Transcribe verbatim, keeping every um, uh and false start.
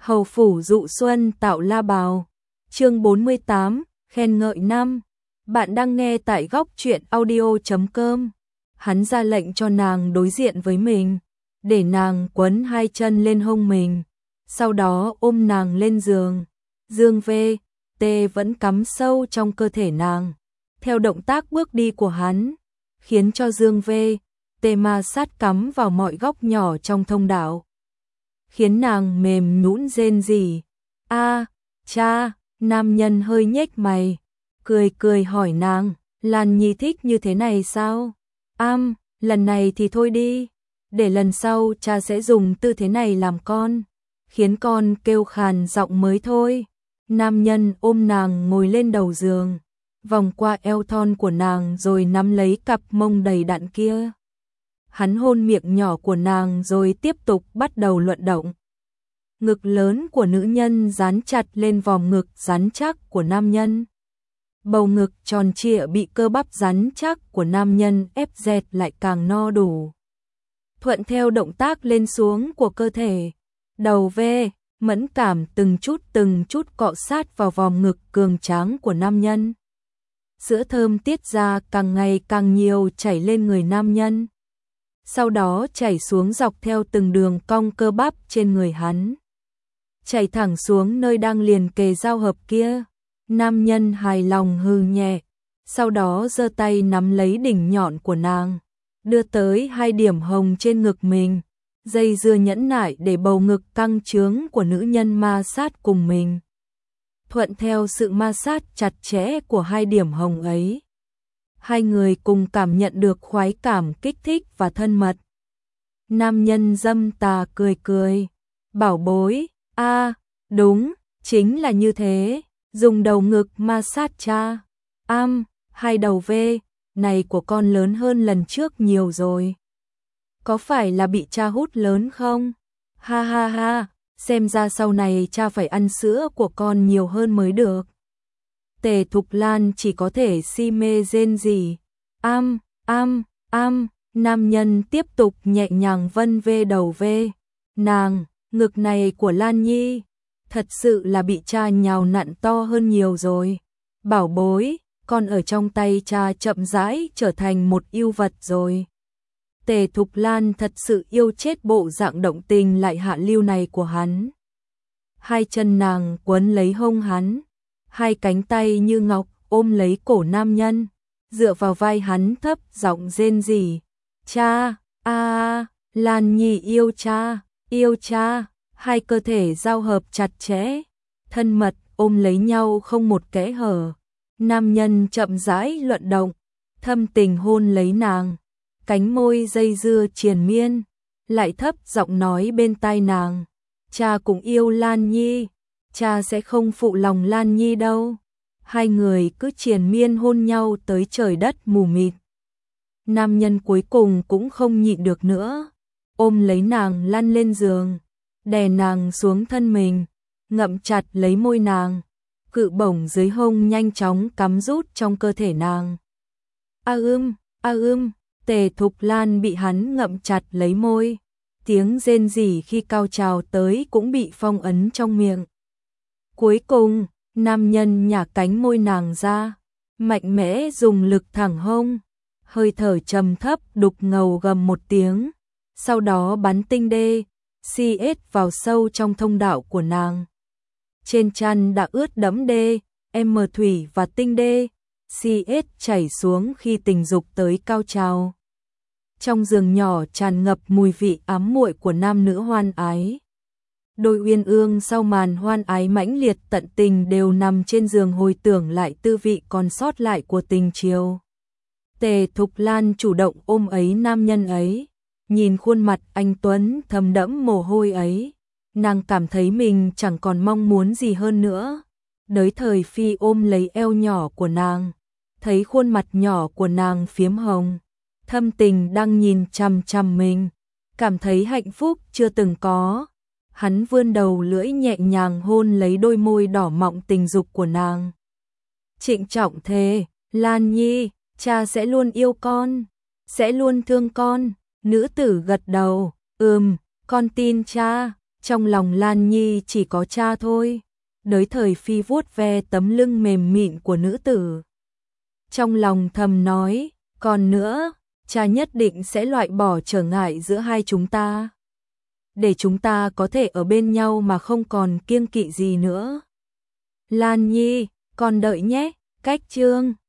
Hầu phủ dụ xuân tạo la bào. Chương bốn mươi tám, khen ngợi năm. Bạn đang nghe tại góc truyện audio chấm com. Hắn ra lệnh cho nàng đối diện với mình, để nàng quấn hai chân lên hông mình, sau đó ôm nàng lên giường. Dương V, T vẫn cắm sâu trong cơ thể nàng. Theo động tác bước đi của hắn, khiến cho Dương V, T ma sát cắm vào mọi góc nhỏ trong thông đạo, khiến nàng mềm nhũn rên rỉ. A, cha, nam nhân hơi nhếch mày, cười cười hỏi nàng, Lan Nhi thích như thế này sao? Am, lần này thì thôi đi, để lần sau cha sẽ dùng tư thế này làm con, khiến con kêu khàn giọng mới thôi. Nam nhân ôm nàng ngồi lên đầu giường, vòng qua eo thon của nàng rồi nắm lấy cặp mông đầy đặn kia. Hắn hôn miệng nhỏ của nàng rồi tiếp tục bắt đầu luận động. Ngực lớn của nữ nhân dán chặt lên vòng ngực rắn chắc của nam nhân. Bầu ngực tròn trịa bị cơ bắp rắn chắc của nam nhân ép dẹt lại càng no đủ. Thuận theo động tác lên xuống của cơ thể, đầu V, mẫn cảm từng chút từng chút cọ sát vào vòng ngực cường tráng của nam nhân. Sữa thơm tiết ra càng ngày càng nhiều chảy lên người nam nhân, sau đó chảy xuống dọc theo từng đường cong cơ bắp trên người hắn, chảy thẳng xuống nơi đang liền kề giao hợp kia. Nam nhân hài lòng hừ nhẹ, sau đó giơ tay nắm lấy đỉnh nhọn của nàng, đưa tới hai điểm hồng trên ngực mình, dây dưa nhẫn nại để bầu ngực căng trướng của nữ nhân ma sát cùng mình. Thuận theo sự ma sát chặt chẽ của hai điểm hồng ấy, hai người cùng cảm nhận được khoái cảm kích thích và thân mật. Nam nhân dâm tà cười cười, bảo bối, a, đúng, chính là như thế, dùng đầu ngực ma sát cha. Am, hai đầu V này của con lớn hơn lần trước nhiều rồi. Có phải là bị cha hút lớn không? Ha ha ha, xem ra sau này cha phải ăn sữa của con nhiều hơn mới được. Tề Thục Lan chỉ có thể si mê rên rỉ. Am, am, am, nam nhân tiếp tục nhẹ nhàng vân vê đầu V. Nàng, ngực này của Lan Nhi, thật sự là bị cha nhào nặn to hơn nhiều rồi. Bảo bối, con ở trong tay cha chậm rãi trở thành một yêu vật rồi. Tề Thục Lan thật sự yêu chết bộ dạng động tình lại hạ lưu này của hắn. Hai chân nàng quấn lấy hông hắn, hai cánh tay như ngọc ôm lấy cổ nam nhân, dựa vào vai hắn thấp giọng rên rỉ. Cha, a, Lan Nhi yêu cha, yêu cha. Hai cơ thể giao hợp chặt chẽ, thân mật ôm lấy nhau không một kẽ hở. Nam nhân chậm rãi luận động, thâm tình hôn lấy nàng, cánh môi dây dưa triền miên, lại thấp giọng nói bên tai nàng, cha cũng yêu Lan Nhi, cha sẽ không phụ lòng Lan Nhi đâu. Hai người cứ triền miên hôn nhau tới trời đất mù mịt. Nam nhân cuối cùng cũng không nhịn được nữa, ôm lấy nàng lăn lên giường, đè nàng xuống thân mình, ngậm chặt lấy môi nàng, cự bổng dưới hông nhanh chóng cắm rút trong cơ thể nàng. A ưm, a ưm, Tề Thục Lan bị hắn ngậm chặt lấy môi, tiếng rên rỉ khi cao trào tới cũng bị phong ấn trong miệng. Cuối cùng, nam nhân nhả cánh môi nàng ra, mạnh mẽ dùng lực thẳng hông, hơi thở trầm thấp đục ngầu gầm một tiếng, sau đó bắn tinh đê xê ét vào sâu trong thông đạo của nàng. Trên chăn đã ướt đẫm đê, em thủy và tinh đê, xê ét chảy xuống khi tình dục tới cao trào. Trong giường nhỏ tràn ngập mùi vị ám muội của nam nữ hoan ái. Đôi uyên ương sau màn hoan ái mãnh liệt tận tình đều nằm trên giường hồi tưởng lại tư vị còn sót lại của tình chiều. Tề Thục Lan chủ động ôm ấy nam nhân ấy, nhìn khuôn mặt anh tuấn thấm đẫm mồ hôi ấy, nàng cảm thấy mình chẳng còn mong muốn gì hơn nữa. Đới thời phi ôm lấy eo nhỏ của nàng, thấy khuôn mặt nhỏ của nàng phiếm hồng, thâm tình đang nhìn chằm chằm mình, cảm thấy hạnh phúc chưa từng có. Hắn vươn đầu lưỡi nhẹ nhàng hôn lấy đôi môi đỏ mọng tình dục của nàng. Trịnh trọng thề, Lan Nhi, cha sẽ luôn yêu con, sẽ luôn thương con. Nữ tử gật đầu, ừm, con tin cha, Trong lòng Lan Nhi chỉ có cha thôi. Đới thời phi vuốt ve tấm lưng mềm mịn của nữ tử. Trong lòng thầm nói, còn nữa, cha nhất định sẽ loại bỏ trở ngại giữa hai chúng ta. Để chúng ta có thể ở bên nhau mà không còn kiêng kỵ gì nữa. Lan Nhi, còn đợi nhé, cách chương.